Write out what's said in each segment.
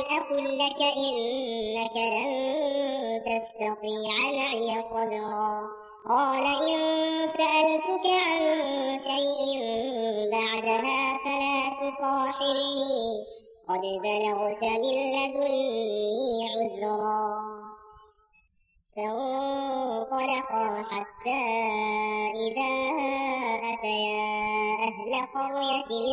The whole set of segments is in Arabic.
أقل لك إنك لن تستطيع معي صبرا. قال إن سألتك عن شيء بعدها فلا تصاحبني قد بلغت من لدني عذرا. فانطلقا حتى إذا أتيا أهل قرية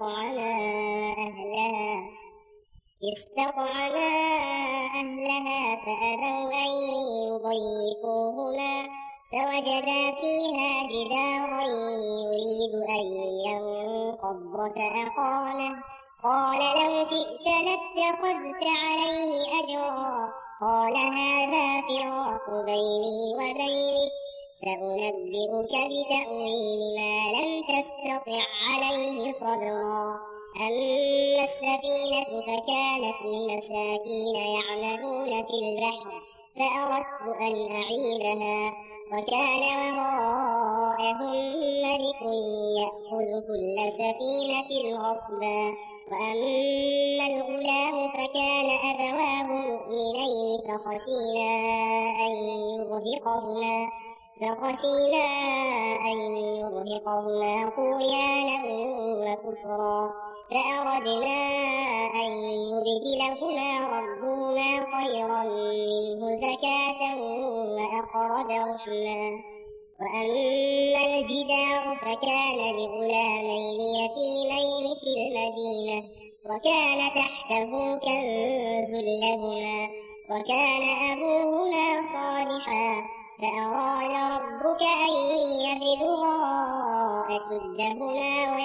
استطعما أهلها فأبوا أن يضيفوهما فوجدا فيها جدارا يريد أن ينقض فأقامه. قال لو شئت لاتخذت عليه أجرا. قال هذا فراق بيني وبينك سأنبئك بتأويل ما لم تستطع عليه صبرا. أما السفينة فكانت لمساكين يعملون في البحر فأردت أن أعيبها وكان وراءهم ملك يأخذ كل سفينة غصبا. وأما الغلام فكان أبواه مؤمنين فخشينا أن يرهقهما طغيانا وكفرا فأردنا أن يبدلهما ربهما خيرا منه زكاة وأقرب رحما. وأما الجدار فكان لغلامين يتيمين في المدينة وكان تحته كنز لهما وكان أبوهما صالحا فأراد ربك أن يبلغا أشدهما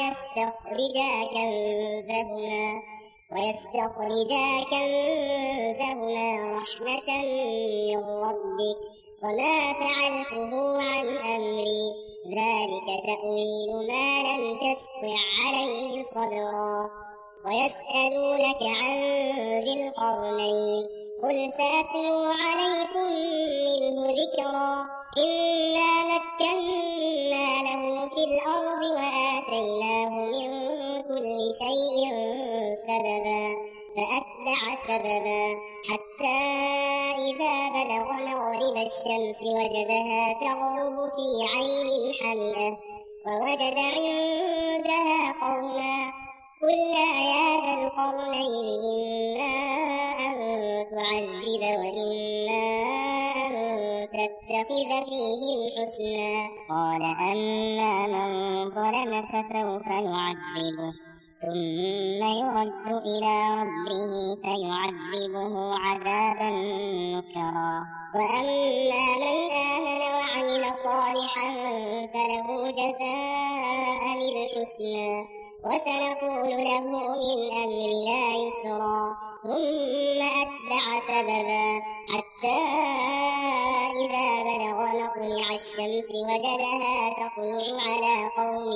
ويستخرجا كنزهما رحمة من ربك وما فعلته عن أمري ذلك تأويل ما لم تسطع عليه صبرا. ويسألونك عن ذي القرنين قل سأتلو عليكم منه ذكرا. إنا مكنا له في الأرض وآتيناه من كل شيء سببا فأتبع سببا حتى إذا بلغ مغرب الشمس وجدها تغرب في عين حمئة ووجد عندها قوما. قلنا يا ذا القرنين إما أن تعذب وإما أن تتخذ فيهم حسنا. قال أما من ظلم فسوف يعذبه ثم يرد إلى ربه فيعذبه عذابا نكرا. وأما من آمن وعمل صالحا فله جزاء الحسنى وسنقول له من أمرنا يسرا. ثم أتبع سببا حتى إذا بلغ مطلع الشمس وجدها تطلع على قوم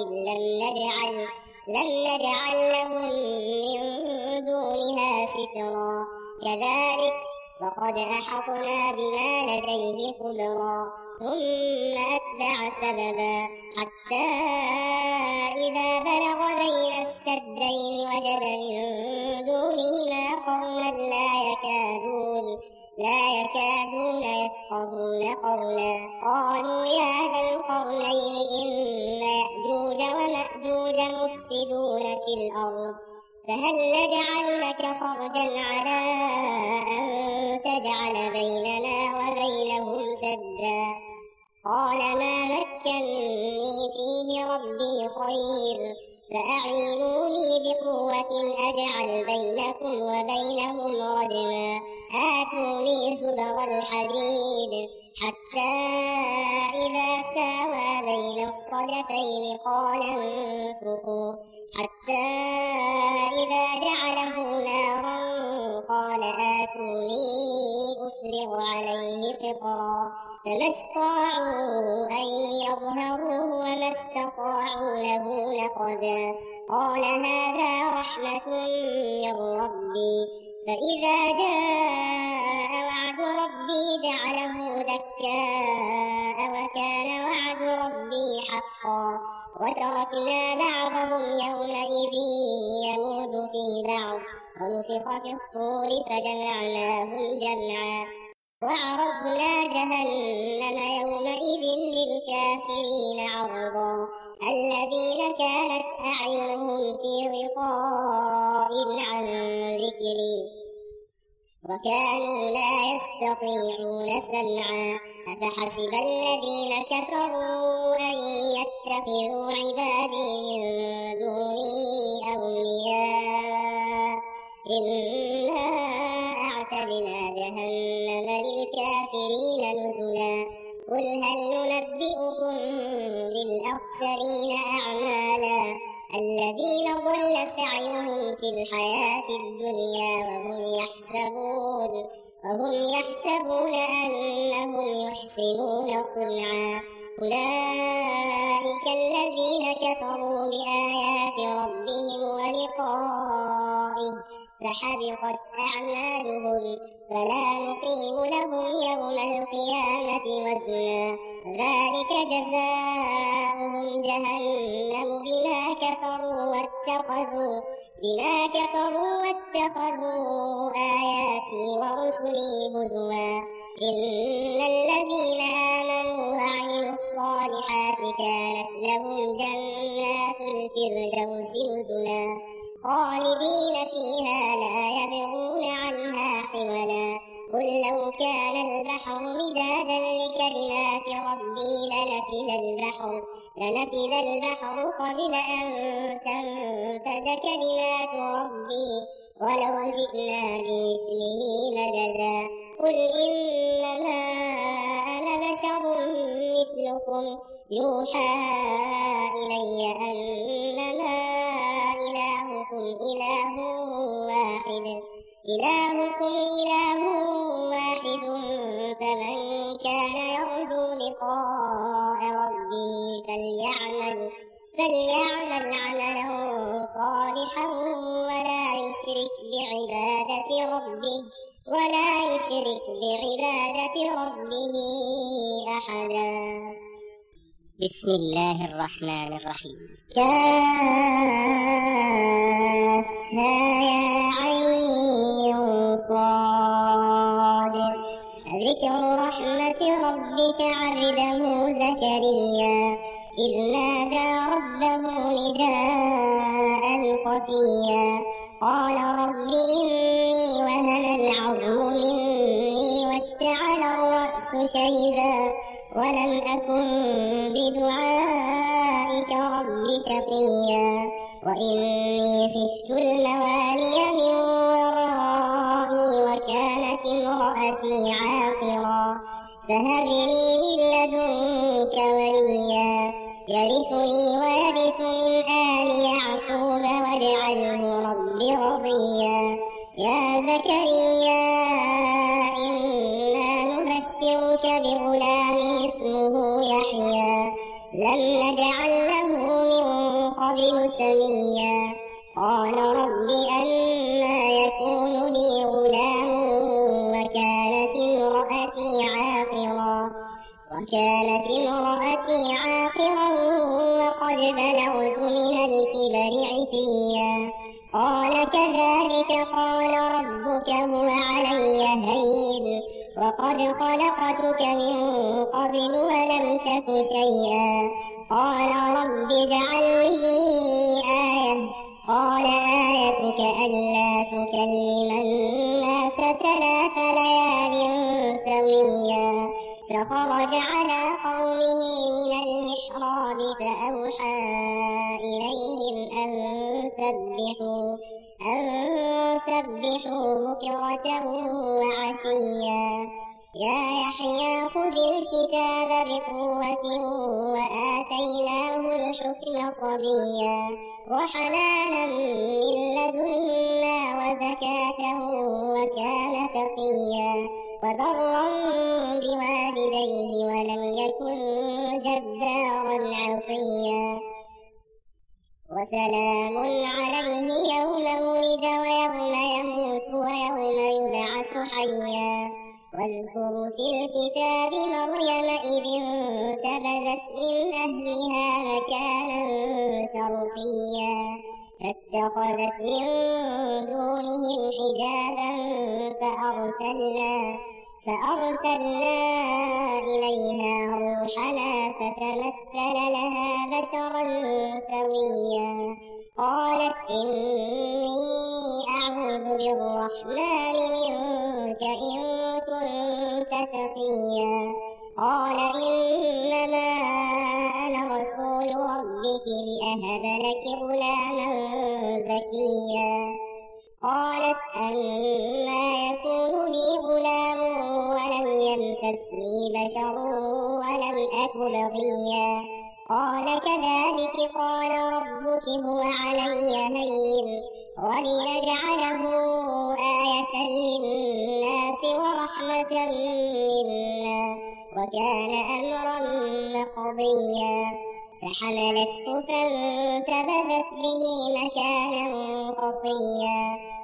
لم نجعل لهم من دونها سترا. كذلك وقد أحطنا بما لديه خبرا. ثم أتبع سببا حتى إذا بلغ بين السدين وجد من دونهما قوما لا يكادون يفقهون قولا. قالوا يا ذا القرنين إن يأجوج ومأجوج مفسدون في الأرض فهل نجعل لك خرجا على أن تجعل بيننا وبينهم سدا. قال ما مكنني فيه ربي خير فأعينوني بقوة أجعل بينكم وبينهم ردما. آتوني زبر الحديد حتى إذا ساوى بين الصدفين قال انفخوا حتى إذا جعله نارا قال آتوني أفرغ عليه قطرا. فما استطاعوا أن يظهروه وما استطاعوا له نقبا. قال هذا رحمة من ربي فإذا جاء وعد ربي جعله دكاء وكان وعد ربي حقا. وتركنا بعضهم يومئذ يموج في بعض ونفخ في الصور فجمعناهم جمعا وعرضنا جهنم يومئذ للكافرين عرضا الذين كانت أعينهم في غطاء عن ذكري وكانوا لا يستطيعون سمعا أفحسب الذين كفروا أن يتخذوا عبادي من دوني أولياء إنا أعتدنا جهنم للكافرين نزلا قل هل ننبئكم بالأخسرين أعمالا الذين ضل سعيهم في الحياة الدنيا وهم يحسبون أنهم يحسنون صنعا أولئك الذين كفروا بآيات ربهم ولقائه فحبطت أعمالهم فلا نقيم لهم يوم القيامة وزنا ذلك جزاؤهم جهنم بما كفروا واتخذوا آياتي ورسلي هزوا إن الذين آمنوا وعملوا الصالحات كانت لهم جنات الفردوس نزلا خالدين فيها لا يبغون عنها حولا قل لو كان البحر مدادا لكلمات ربي لنفد البحر قبل أن تنفد كلمات ربي ولو جئنا بمثله مددا قل إنما أنا بشر مثلكم يوحى إلي أنما إلهكم إله واحد فمن كان يرجو لقاء ربه فليعمل عملا صالحا ولا يشرك بعبادة ربه أحدا. بسم الله الرحمن الرحيم. كافها يا عين صاد ذكر رحمة ربك عبده زكريا إذ نادى ربه نداء خفيا قال رب إني وهن العظم مني واشتعل الرأس شيبا ولم أكن بدعائك رب شقيا وإني خفت الموالي من ورائي وكانت امرأتي عاقرا فهب لي من لدنك وليا يرثني ويرث من آل يعقوب واجعله رب رضيا يا زكريا إنا نبشرك بغلام اسمه يحيى لم نجعل له من قبل سميا قال رب أنى يكون لي غلام وكانت امرأتي عاقرا وقد بلغت من الكبر عتيا قال كذلك قال ربك هو علي هين وقد خلقتك من قبل ولم تك شيئا قال رب اجعل لي آية قال آيتك ألا تكلم الناس 3 ليال سويا فخرج على قومه من المحراب فأوحى إليهم أن سبحوا بكرة وعشيا يا يحيى خذ الكتاب بقوة وآتيناه الحكم صبيا وحنانا من لدنا وزكاة وكان تقيا وبرا بوالديه ولم يكن جبارا عصيا وسلام عليه يوم ولد ويوم يموت ويوم يبعث حيا واذكر في الكتاب مريم إذ انتبذت من أهلها مكانا شرقيا اتخذت من دونهم حجابا فأرسلنا إليها روحنا فتمثل لها بشرا سويا قالت إني أعوذ بالرحمن منك إن كنت تقيا قال إنما أنا رسول ربك لأهب لك غلاما زكيا قالت أنى يكون لي غلام ولم يمسسني بشر ولم أك بغيا قال كذلك قال ربك هو علي هين ولنجعله آية للناس ورحمة منا وكان أمرا مقضيا فحملته فانتبذت به مكانا قصيا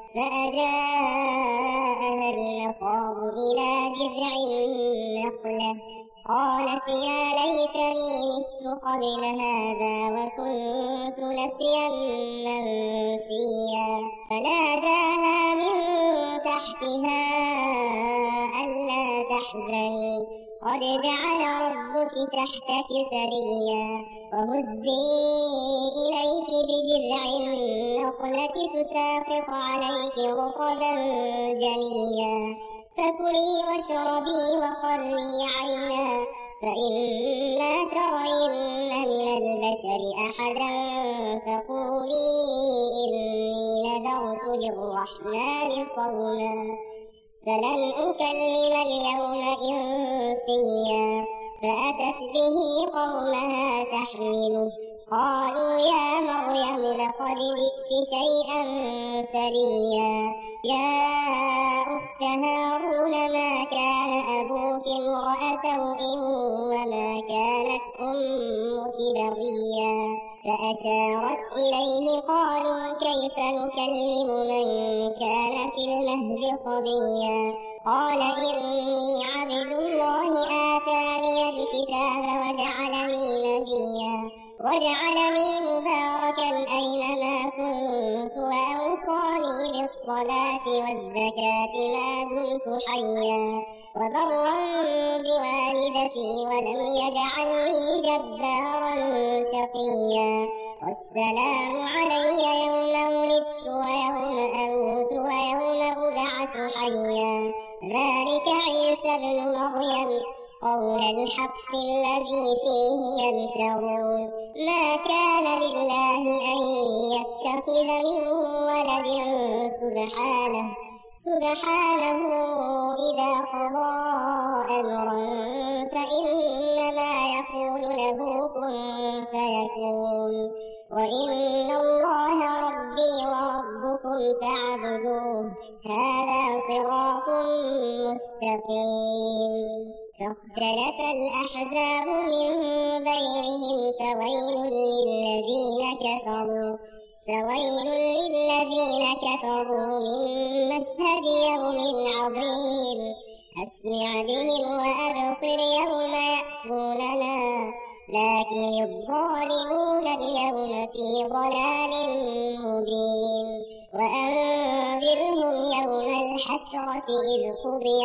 فأجاءها المخاض إلى جذع النخلة قالت يا ليتني مت قبل هذا وكنت نسيا منسيا فناداها من تحتها ألا تحزني قد جعل ربك تحتك سريا وهزي إليك بجذع النخلة تساقط عليك رطبا جنيا فكلي واشربي وقري عينا فإما ترين من البشر أحدا فقولي إني نذرت للرحمن صوما فلن أكلم اليوم إنسيا فأتت به قومها تحمله قالوا يا مريم لقد جئت شيئا فريا يا أخت هارون ما كان أبوك امرأ سوء وما كانت أمك بغيا فأشارت إليه قالوا كيف نكلم من كان في المهد صبيا قال إني عبد الله آتاني الكتاب وجعلني مباركا أينما كنت وأوصاني بالصلاة والزكاة ما دمت حيا وبرا بوالدتي ولم يجعلني جبارا شقيا والسلام علي يوم ولدت ويوم أموت ويوم أبعث حيا ذلك عيسى ابن مريم قول الحق الذي فيه يمترون ما كان لله أن يتخذ من ولد سبحانه إذا قضى أمرا فإنما يقول له كن فيكون وإن الله ربي وربكم فاعبدوه هذا صراط مستقيم فاختلف الأحزاب من بينهم فويل للذين كفروا من مشهد يوم عظيم أسمع بهم وأبصر يوم يأتوننا لكن الظالمون اليوم في ضلال مبين وأنذرهم يوم الحسرة إذ قضي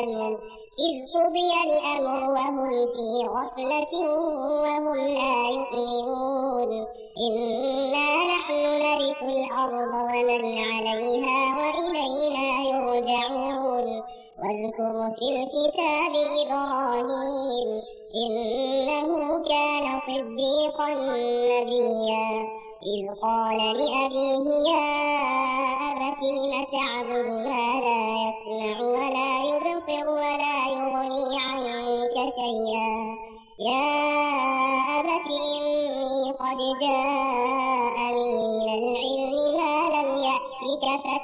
الأمر وهم في غفلة وهم لا يؤمنون إنا نحن نرث الأرض ومن عليها وإلينا يرجعون واذكر في الكتاب إبراهيم إنه كان صديقا نبيا إذ قال لأبيه يا أبت لم تعبد ما لا يسمع ولا يبصر ولا يغني عنك شيئا يا أبت إني قد جاءني من العلم ما لم يأتك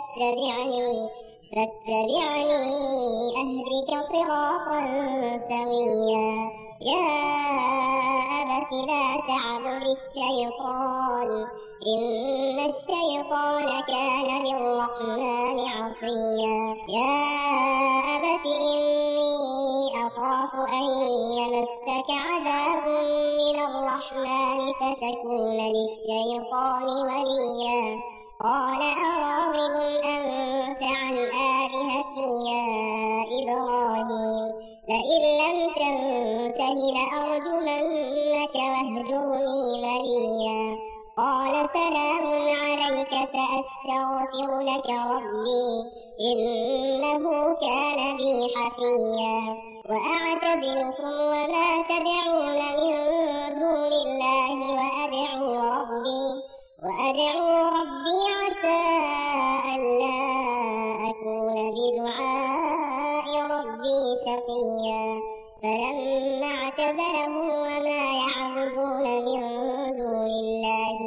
فاتبعني أهدك صراطا سويا يا أبت لا تعبد الشيطان إن الشيطان كان للرحمن عصيا يا أبت إني أخاف أن يمسك عذاب من الرحمن فتكون للشيطان وليا قال أراغب أنت عن آلهتي يا إبراهيم لئن لم تنته لأرجمنك واهجرني مليا قال سلام عليك سأستغفر لك ربي إنه كان بي حفيا وأعتزلكم وما تدعون من دون الله وأدعو ربي عسى ألا أكون بدعاء ربي شقيا فلما اعتزلهم وما يعبدون من دون الله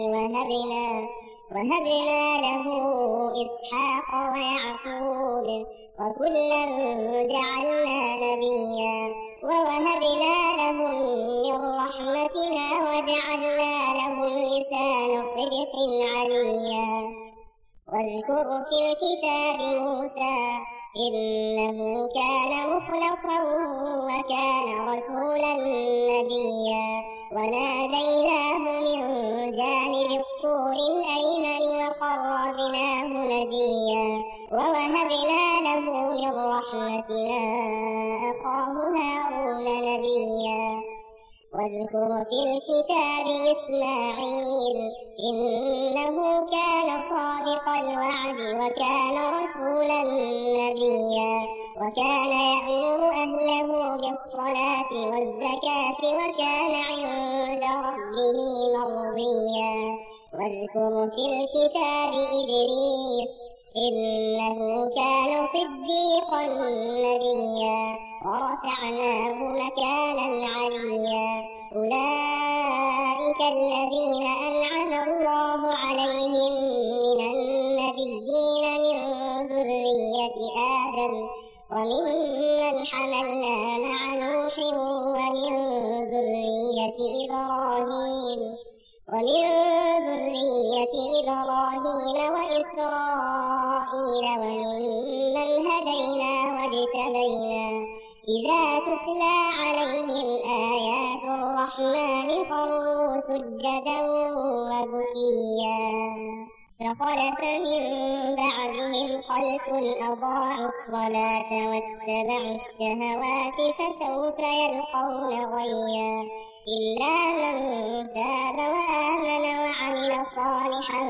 وهبنا له إسحاق ويعقوب وكلا جعلنا نبيا ووهبنا لهم من رحمتنا وجعلنا لهم لسان صدق عليا واذكر في الكتاب موسى إنه كان مخلصا وكان رسولا نبيا وناديناه من جانب الطور الأيمن وقربناه نجيا ووهبنا له من رحمتنا أخاه هارون نبيا واذكر في الكتاب إسماعيل إنه كان صادق الوعد وكان رسولا نبيا وكان يأمر أهله بالصلاة والزكاة وكان عند ربه مرضيا واذكر في الكتاب إدريس إنه كان صديقا نبيا ورفعناه مكانا عليا أولئك الذين أنعم الله عليهم من النبيين من ذرية آدم وممن حملنا مع نوح ومن ذرية إبراهيم وإسرائيل وممن هدينا واجتبينا إذا تتلى عليهم آيات الرحمن خروا سجدا وبكيا فخلف من بعدهم خلف أضاعوا الصلاة واتبعوا الشهوات فسوف يلقون غيا إلا من تاب وآمن وعمل صالحا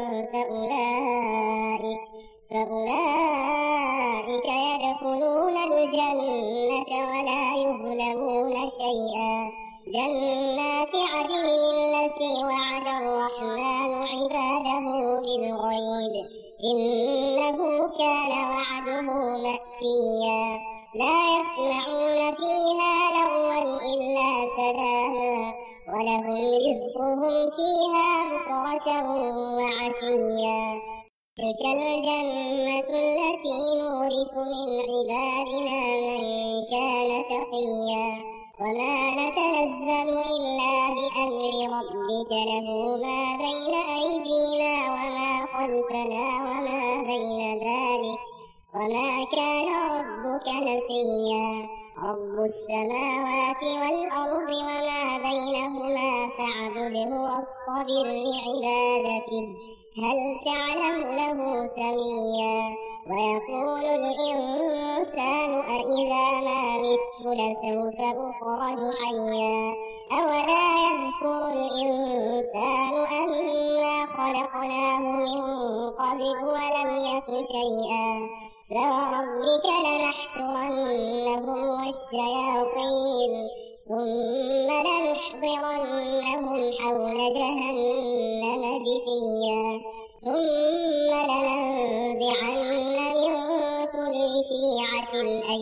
فأولئك يدخلون الجنة ولا يظلمون شيئا جنات عدن التي وعد الرحمن عباده بالغيب إنه كان وعده مأتيا لا يسمعون فيها لغوا إلا سلاما ولهم رزقهم فيها بكرة وعشيا تلك الجنة التي نورث من عبادنا من كان تقيا وما نتنزل إلا بأمر ربك له ما بين أيدينا وما خلفنا وما بين ذلك وما كان ربك نسيا رب السماوات والأرض وما بينهما فاعبده واصطبر لعبادته هل تعلم له سميا ويقول الإنسان أإذا ما مت لسوف أخرج حيا أولا يذكر الإنسان أنا خلقناه من قبل ولم يك شيئا فوربك لنحشرنهم والشياطين ثم لنحضرنهم حول جهنم جثيا ثم لننزعن من كل شيعة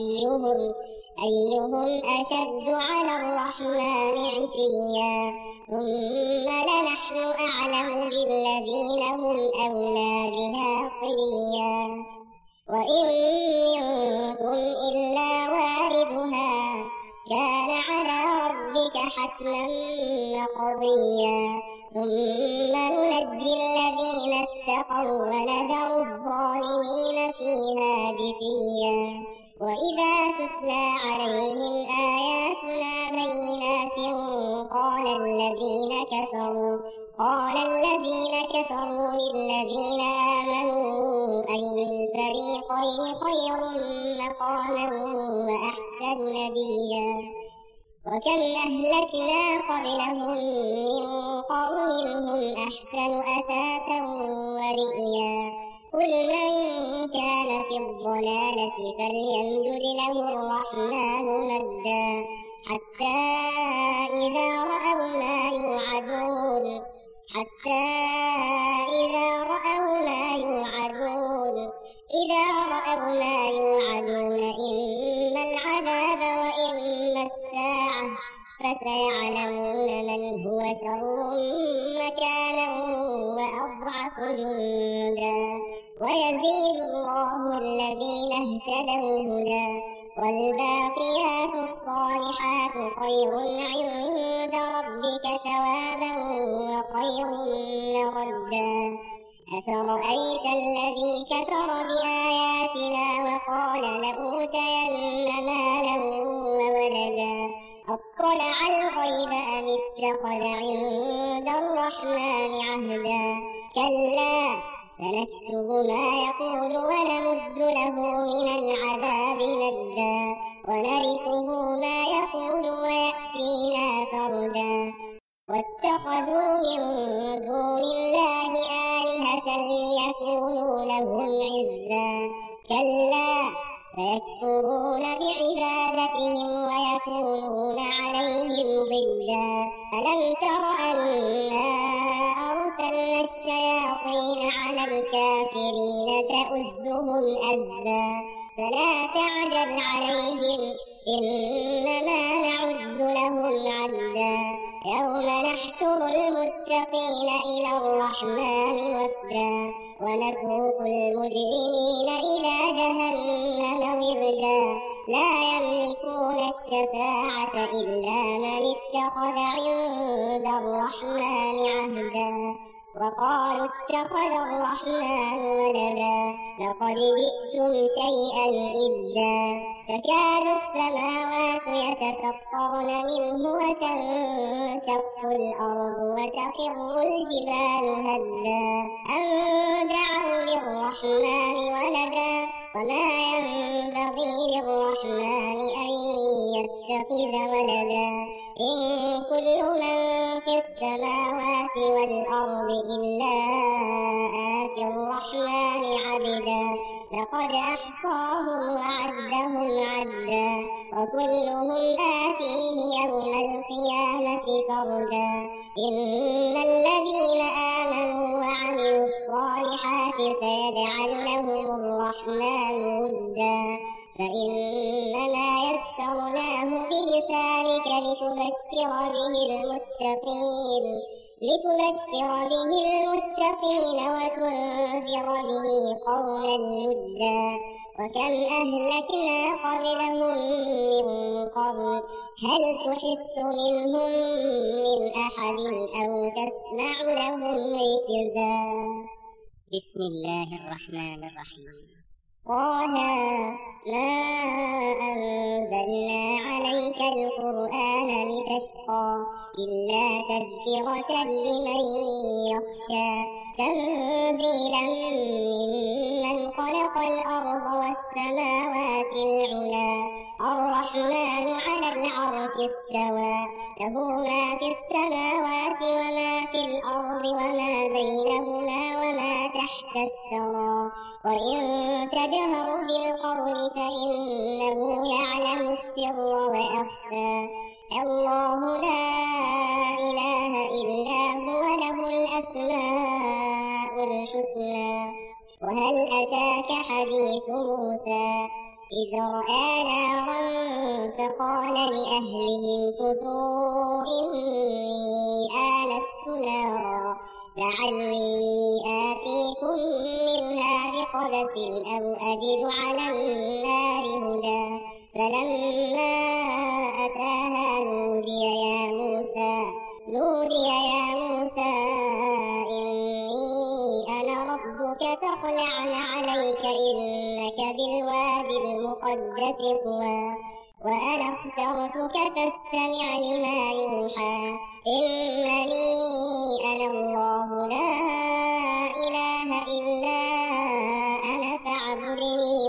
أيهم أشد على الرحمن عتيا ثم لنحن أعلم بالذين هم أولى بها صليا وإن منكم إلا واردها كان على ربك حتما مقضيا ثم ننجي الذين اتقوا ونذر الظالمين فيها جثيا وإذا تتلى عليهم آياتنا بينات قال الذين كفروا للذين خير مقاما وأحسن نديا وكم أهلكنا قبلهم من قرن هم أحسن أثاثا ورئيا قل من كان في الضلالة فليمدد له الرحمن مدا حتى إذا رأوا ما يوعدون إما العذاب وإما الساعة فسيعلمون من هو شر مكانا وأضعف جندا ويزيد الله الذين اهتدوا هدى والباقيات الصالحات خير عند ربك ثوابا وخير مردا أفرأيت الذي كفر بآياتنا وقال لأوتين مالا وولدا أطلع الغيب أم اتخذ عند الرحمن عهدا كلا سنكتب ما يقول ونمد له من العذاب مدا ونرثه ما يقول ويأتينا فردا واتخذوا من دون الله آلهة ليكونوا لهم عزا كلا سيكفرون بعبادتهم ويكونون عليهم ضدا ألم تر أنا أرسلنا الشياطين على الكافرين تؤزهم أزا فلا تعجل عليهم إنما نعد لهم عدا يوم نحشر المتقين إلى الرحمن وفدا ونسوق المجرمين إلى جهنم وردا لا يملكون الشفاعة إلا من اتخذ عند الرحمن عهدا وقالوا اتخذ الرحمن ولدا لقد جئتم شيئا إدا تكاد السماوات يتفطرن منه وتنشق الأرض وتخر الجبال هدا أن دعوا للرحمن ولدا وما ينبغي للرحمن أن يتخذ ولدا إن كل من في السماوات والأرض إلا آتي الرحمن عبدا لقد أحصاهم وعدهم عدا وكلهم آتيه يوم القيامة فردا إن الذين آمنوا وعملوا الصالحات سيجعل لهم الرحمن ودا فإنما يسرناه بلسانك لتبشر به المتقين وتنذر به قوما لدا وكم أهلكنا قبلهم من قرن هل تحس منهم من أحد أو تسمع لهم ركزا بسم الله الرحمن الرحيم طه ما أنزلنا عليك القرآن لتشقى إلا تذكرة لمن يخشى تنزيلا ممن خلق الأرض والسماوات العلى الرحمن على العرش استوى له ما في السماوات وما في الأرض وما بينهما وما تحت الثرى وإن تجهر بالقول فإنه يعلم السر وأخفى الله لا إله إلا هو له الأسماء الحسنى وهل أتاك حديث موسى إذ رأى نارا فقال لأهلهم كثوا إني آنست نارا لعلي آتيكم منها بقبس أو أجد على النار هدى فلما أتاها نودي يا موسى إني أنا ربك فاخلع عليك إنك بالوادي المقدس طوى وأنا اخترتك فاستمع لما يوحى إنني أنا الله لا إله إلا أنا فاعبدني وأقم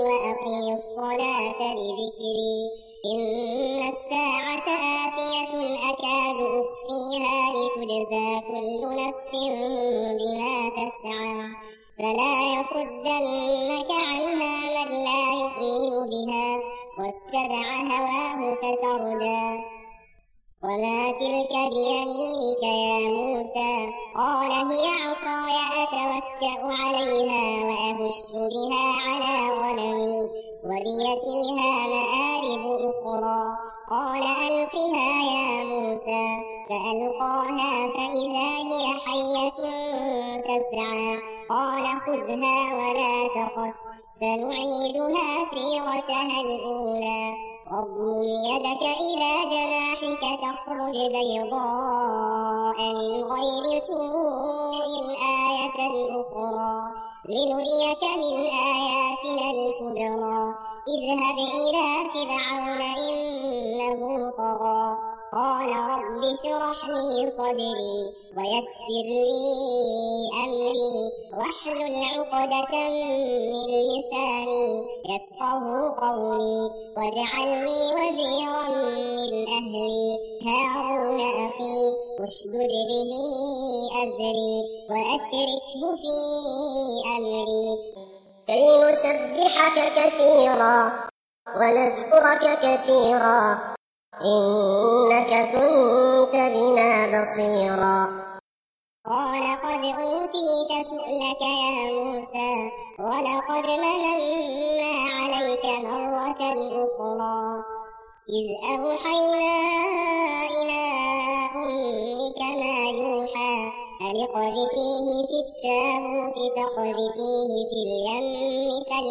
وأقم الصلاة لذكري إن الساعة آتية أكاد أخفيها لتجزى كل نفس بما تسعى فلا يصدنك عنها من لا يؤمن بها واتبع هواه فتردى وما تلك بيمينك يا موسى قال هي عصاي أتوكأ عليها وأهش بها على غنمي ولي فيها مآرب أخرى قال ألقها يا موسى فألقاها فإذا هي حية تسعى قال خذها ولا تخف سنعيدها سيرتها الأولى واضم يدك إلى جناحك تخرج بيضاء من غير سوء آية أخرى لنريك من آياتنا الكبرى اذهب إلى فرعون إنه طغى قال رب اشرح لي صدري ويسر لي أمري واحلل عقدة من لساني يفقه قولي واجعلني وزيرا من أهلي هارون أخي اشدد به أزري وأشركه في أمري كي نسبحك كثيرا ونذكرك كثيرا إنك كنت بنا بصيرا قال قد أوتيت سؤلك يا موسى ولقد مننا عليك مرة أخرى إذ أوحينا إلى أمك ما يوحى أن اقذفيه في التابوت فاقذفيه في اليم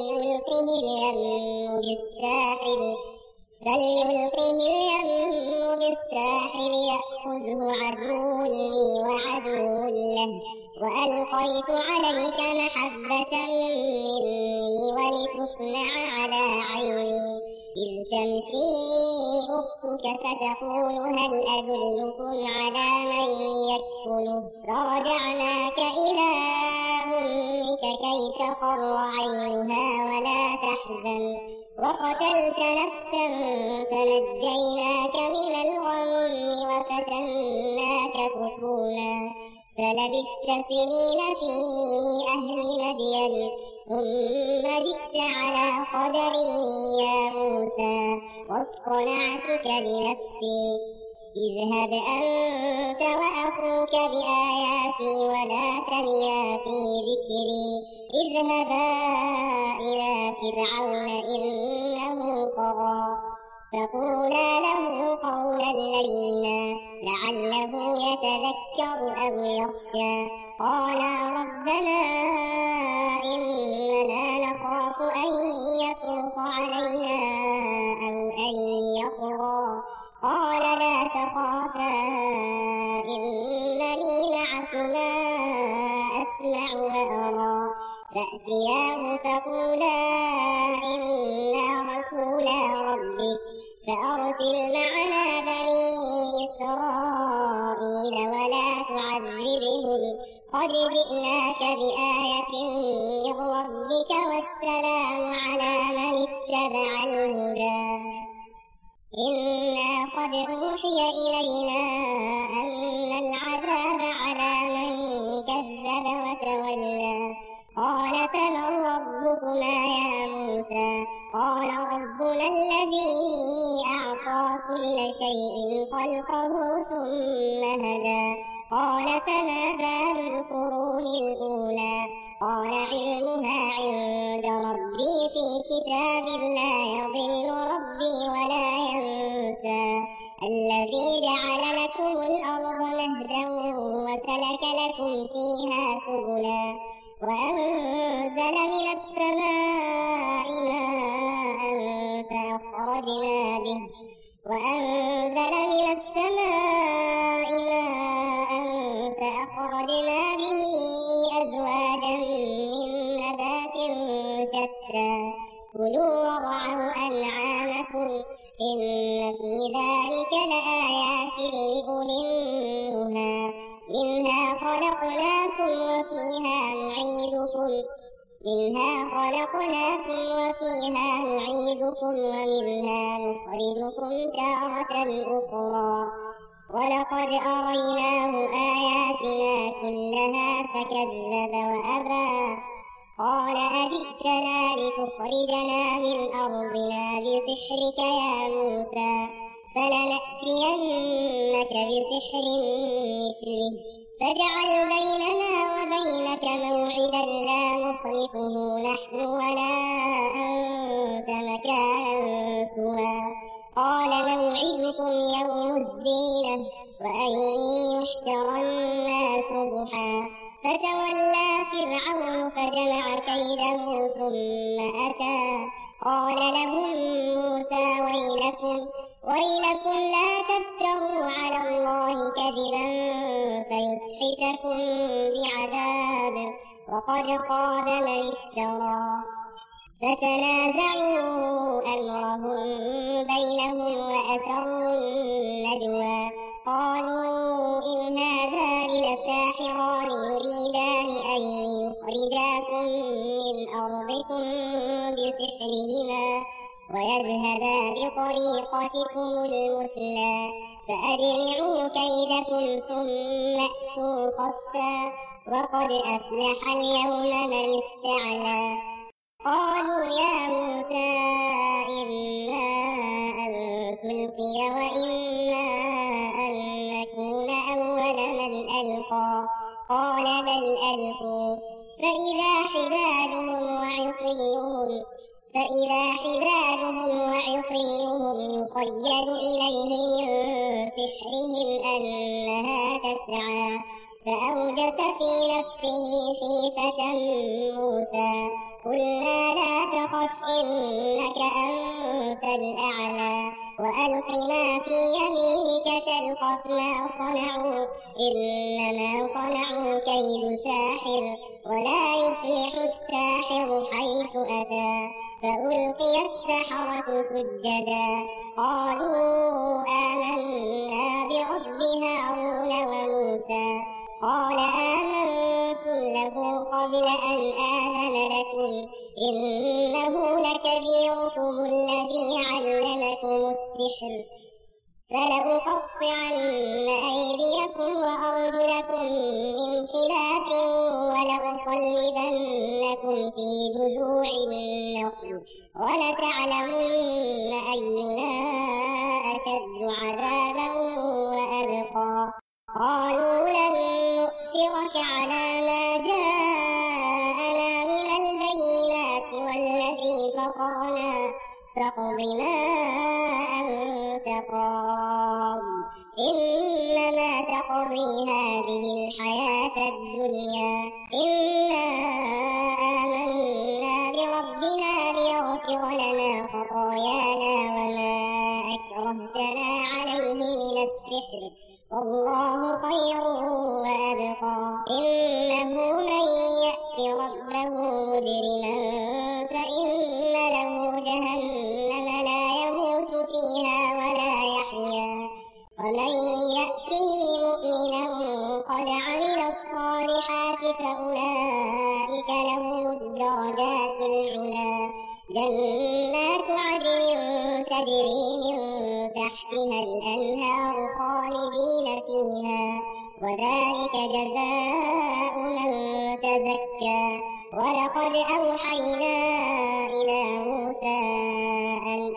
فليلقه اليم بالساحل يأخذه عدو لي وعدو له وألقيت عليك محبة مني ولتصنع على عيني إذ تمشي أختك فتقول هل أدلكم على من يكفله فرجعناك إلى أمك كي تقر عينها ولا تحزن وقتلت نفسا فنجيناك من الغم وفتناك فتونا فلبثت سنين في أهل مدين ثم جئت على قدري يا موسى واصطنعتك لنفسي اذهب أنت وأخوك بآياتي ولا تنيا في ذكري اذهبا إلى فرعون إنه طغى فقولا له قولا لينا لعله يتذكر أو يخشى قالا ربنا إننا نخاف أن يفرط علينا أو أن يطغى قال لا تخافا إنني معكما أسمع وأرى فأتياه فقولا إنا رسولا ربك فأرسل معنا بني إسرائيل ولا تعذبهم قد جئناك بآية من ربك والسلام على من اتبع الهدى إنا قد أوحي إلينا أن العذاب على من كذب وتولى قال فمن ربكما يا موسى قال ربنا الذي أعطى كل شيء خلقه ثم هدى قال فما بال القرون الأولى قال علمها عند ربي في كتاب لا يضل ربي ولا ينسى الذي جعل لكم الأرض مهدا وسلك لكم فيها سبلا وأنزل من السماء ماء فأخرجنا به أزواجا من نبات شتى كلوا وارعوا أنعامكم إن في ذلك لآيات لأولي النهى منها خلقناكم وفيها نعيدكم منها خلقناكم وفيها نعيدكم ومنها نخرجكم تارة أخرى ولقد أريناه آياتنا كلها فكذب وأبى قال أجئتنا لتخرجنا من أرضنا بسحرك يا موسى فلنأتينك بسحر مثله فاجعل بيننا وبينك موعدا لا نخلفه نحن ولا أنت مكانا سوى قال موعدكم يوم الزينة وأن يحشر الناس ضحى فتولى فرعون فجمع كيده ثم أتى قال لهم موسى ويلكم لا تفتروا على الله كذبا فيسحتكم بعذاب وقد خاب من افترى فتنازعوا أمرهم بينهم وأسروا النجوى قالوا إن هذان لساحران يريدان أن يخرجاكم من أرضكم بسحرهما ويذهبا بطريقتكم المثلى فأجمعوا كيدكم ثم أتوا صفا وقد أفلح اليوم من استعلى قالوا يا موسى إما أن تلقي وإما أن نكون أول من ألقى قال بل ألقوا فإذا حبالهم وعصيهم يخيل إليه من سحرهم أنها تسعى فأوجس في نفسه خيفة موسى قلنا لا تخف إنك أنت الأعلى وألق ما في يمينك تلقف ما صنعوا إنما صنعوا كيد ساحر ولا يفلح الساحر حيث أتى فألقي السحرة سجدا قالوا آمنا برب هارون وموسى قال آمنتم له قبل أن آذن لكم إنه لكبيركم الذي علمكم السحر فلأقطعن أيديكم وأرجلكم من خلاف ولأصلبنكم في جذوع النخل ولتعلمن أينا أشد عذابا وأبقى قالوا لن نؤثرك على ما جاءنا من البينات والذي فطرنا فاقض ما أنت قاض إنما تقضي هذه الحياة الدنيا إنا آمنا بربنا ليغفر لنا خطايانا وما أكرهتنا عليه من السحر والله خير وأبقى إنه من يأت ربه مجرما فإن له جهنم لا يموت فيها ولا يحيا ومن يأته مؤمنا قد عمل الصالحات فأولئك لهم الدرجات العلى جنات عدن تجري من تحتها الأنهار خالدين فيها وذلك جزاء من تزكى ولقد أوحينا إلى موسى أن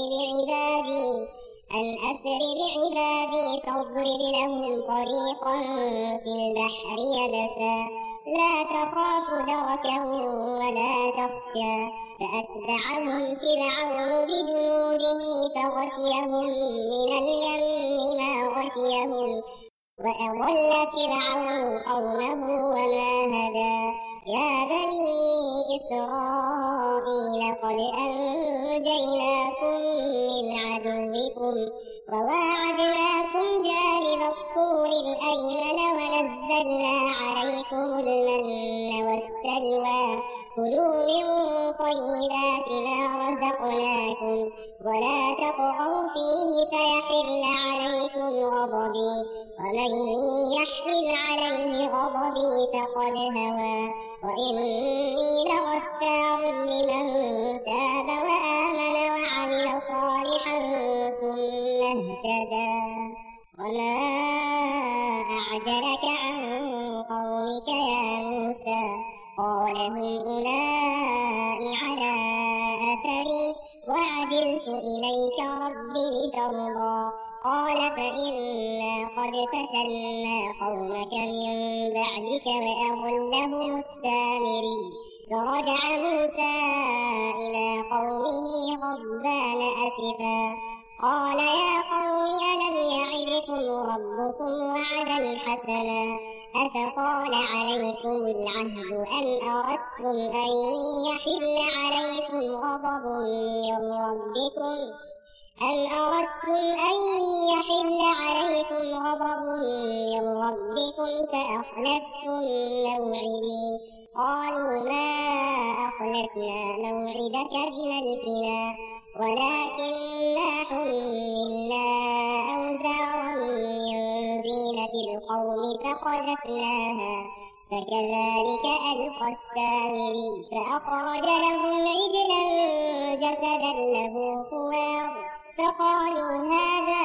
أسر بعبادي فاضرب لهم طريقا في البحر يبسا لا تخاف دركا ولا تخشى فأتبعهم فرعون بجنوده فغشيهم من اليم ما غشيهم وأضل فرعون قومه وما هدى يا بني إسرائيل قد أنجيناكم من عدوكم وواعدناكم جانب الطور الأيمن ونزلنا عليكم المن والسلوى كلوا من طيبات ما رزقناكم ولا تطغوا فيه فيحل عليكم غضبي ومن يحمل عليه غضبي فقد هوى وإني لغفار لمن تاب وآمن وعمل صالحا ثم اهتدى وما أعجلك عن قومك يا موسى قال هم أولئك على أثري وعجلت إليك ربي لترضى قال فإنا قد فتنا قومك من بعدك وأضلهم السامري فرجع موسى إلى قومه غضبان أسفا قال يا قوم ألم يعدكم ربكم وعدا حسنا أفطال عليكم العهد أم أردتم أن يحل عليكم غضب من ربكم فأخلفتم موعدي قالوا ما أخلفنا موعدك بملكنا ولكننا حملنا أوزارا من زينة القوم فقذفناها فكذلك ألقى السامري فأخرج لهم عجلا جسدا له خوار فقالوا هذا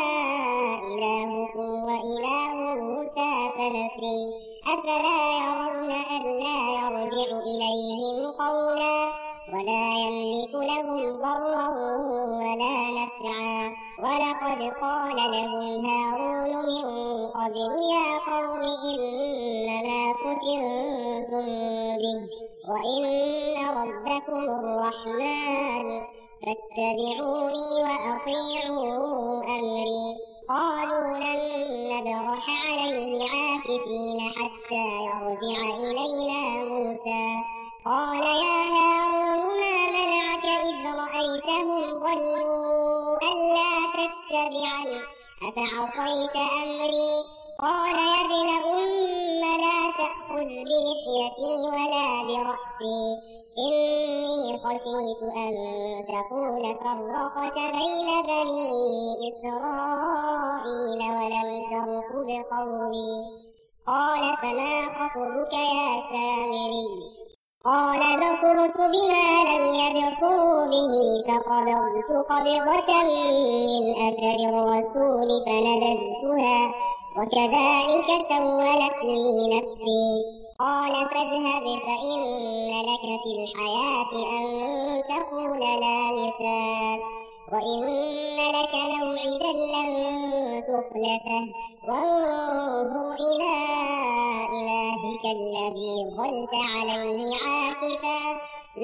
إلهكم وإله موسى فنسي أفلا يرون ألا يرجع إليهم قولا ولا يملك لهم ضرا ولا نفعا ولقد قال لهم هارون من قبل يا قوم إنما فتنتم به وإن ربكم الرحمن فاتبعوني وأطيعوا أمري قالوا لن نبرح عليه عاكفين حتى يرجع إلينا موسى قال يا هارون ما منعك إذ رأيتهم ضلوا ألا تتبعني أفعصيت أمري قال يا ابن لا تأخذ بلحيتي ولا برأسي إني خشيت أن تقول فرقت بين بني إسرائيل ولم ترقب قولي قال فما خطبك يا سامري قال بصرت بما لم يبصروا به فقبضت قبضة من أثر الرسول فنبذتها وكذلك سولت لي نفسي قال فاذهب فإن لك في الحياة أن تقول لا مساس وإن لك موعدا لن تخلفه وانظر إلى إلهك الذي ظلت عليه عاكفا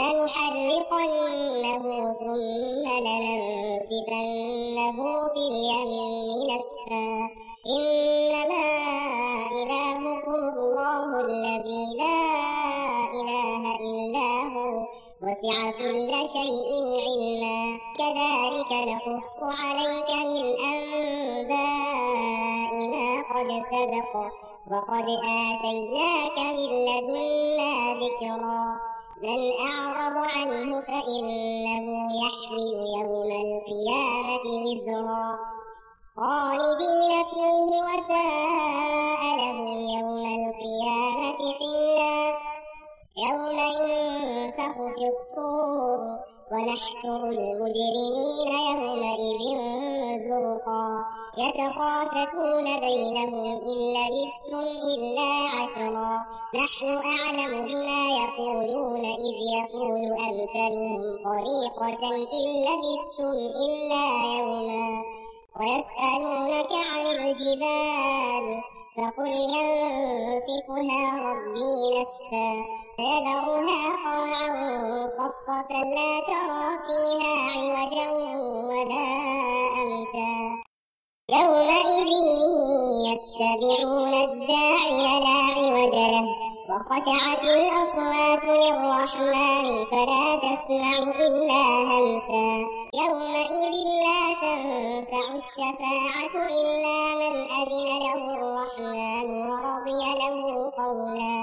لنحرقنه ثم لننسفنه في اليم نسفا إنما إلهكم الله الذي لا إله إلا هو وسع كل شيء علما كذلك نقص عليك من أنباء ما قد سبق وقد آتيناك من لدنا ذكرا من أعرض عنه فإنه يحمل يوم القيامة وزرا خالدين فيه وساء لهم يوم القيامة حلا يوم ينفخ في الصور ونحشر المجرمين يومئذ زرقا يتخافتون بينهم إن لبثتم إلا عشرا نحن أعلم بما يقولون إذ يقول أمثلهم طريقة إن لبثتم إلا يوما ويسألونك عن الجبال فقل ينسفها ربي نسفا فيذرها قاعا صفصفا لا ترى فيها عوجا ولا أمتا يومئذ يتبعون الداعي لا عوج له وخشعت الأصوات للرحمن فلا تسمع إلا همسا يومئذ لا تنفع الشفاعة إلا من أذن له الرحمن ورضي له قولا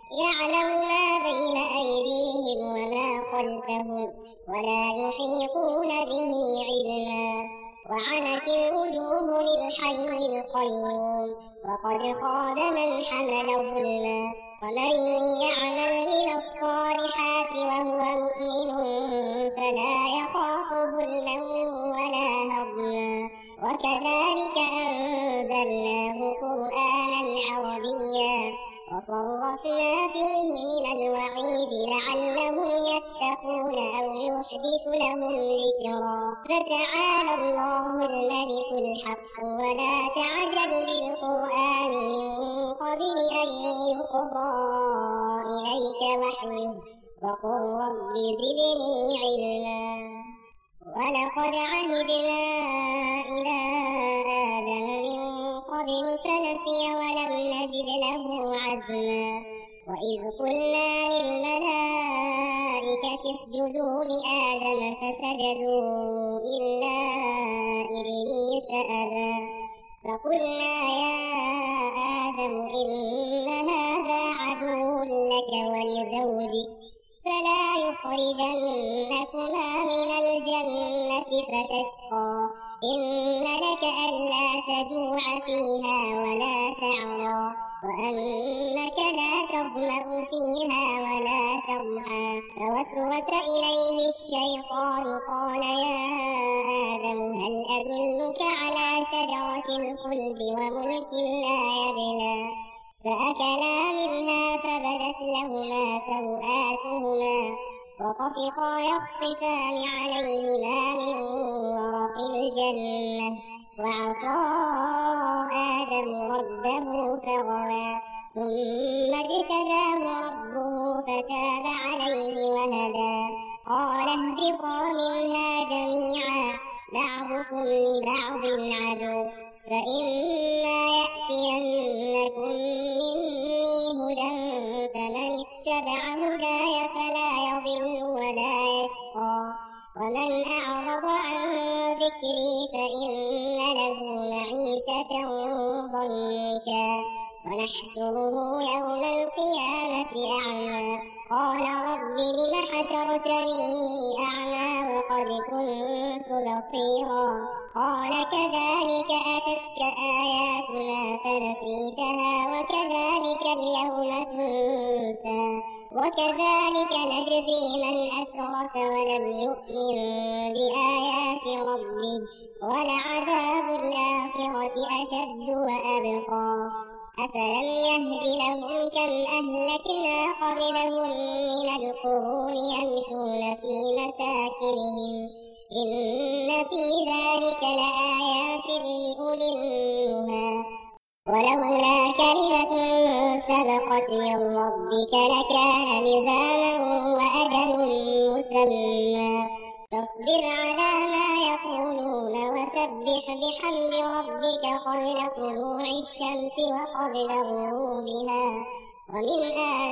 يعلم ما بين أيديهم وما خلفهم ولا يحيطون به علما وعنت الوجوه للحي القيوم وقد خاب من حمل ظلما ومن يعمل من الصالحات وهو مؤمن فلا يخاف ظلما ولا هضما وكذلك أنزلناه قرآنا عربيا وصرفنا فيه من الوعيد لعلهم يتقون أو يحدث لهم ذكرا فتعالى الله الملك الحق ولا تعجل بالقرآن من قبل أن يقضى إليك وحيه وقل رب زدني علما ولقد عهدنا إلى آدم من قبل فنسي ولم نجد له عزما وإذ قلنا للملائكة اسجدوا لآدم فسجدوا إلا إبليس أبى فقلنا يا آدم إن هذا عدو لك ولزوجك فلا يخرجنكما من الجنة فتشقى إن لك ألا تجوع فيها ولا تعرى وأنك لا تظمأ فيها ولا تضحى فوسوس إليه الشيطان قال يا آدم هل أدلك على شجرة الخلد وملك لا يبلى فأكلا منها فبدت لهما سوآتهما وطفقا يخصفان عليهما من ورق الجنة وعصى آدم ربه فغوى ثم اجتباه ربه فتاب عليه وهدى قال اهبطا منها جميعا بعضكم لبعض عدو فإما يأتينكم مني هدى فمن اتبع هداي فلا يضل ولا يشقى ومن أعرض عن ذكري فإن له معيشة ضنكا ونحشره يوم القيامة أعمى قال رب لم حشرتني أعمى وقد كنت بصيرا قال كذلك أتتك آياتنا فنسيتها وكذلك اليوم تنسى وكذلك نجزي من أسرف ولم يؤمن بآيات ربه ولعذاب الآخرة أشد وأبقى أفلم يهد لهم كم أهلكنا قبلهم من القرون يمشون في مساكنهم إن في ذلك لآيات لأولي النهى ولولا كلمة سبقت من ربك لكان لزاما وأجل مسمى فاصبر على ما يقولون وسبح بحمد ربك قبل طلوع الشمس وقبل غروبها ومن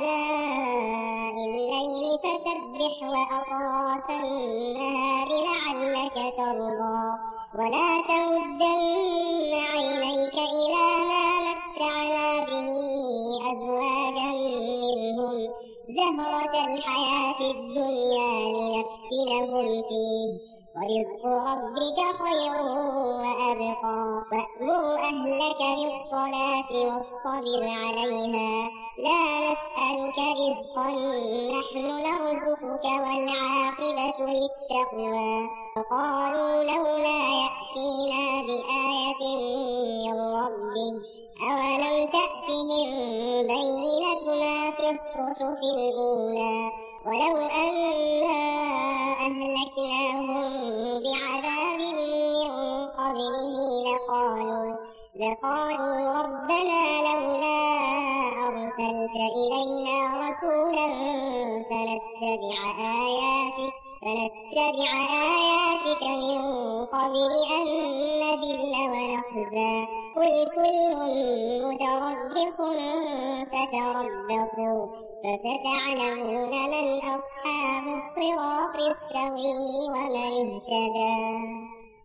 آلاء الليل فسبح وأطراف النهار لعلك ترضى ولا تمدن عينيك إلى ما متعنا به أزواجا منهم زهرة الحياة الدنيا لنفتنهم فيه ورزق ربك خير وأبقى وأمر أهلك بالصلاة واصطبر عليها لا نسألك رزقا نحن نرزقك والعاقبة للتقوى فقالوا لولا يأتينا بآية من ربه أولم تأتهم بينة ما في الصحف الأولى ولو أنا أهلكناهم بعذاب من قبله لقالوا ربنا لولا أرسلت إلينا رسولا فنتبع آياتك من قبل أن نذل ونخزى قل كل متربص فتربصوا فستعلمون من أصحاب الصراط السوي ومن اهتدى.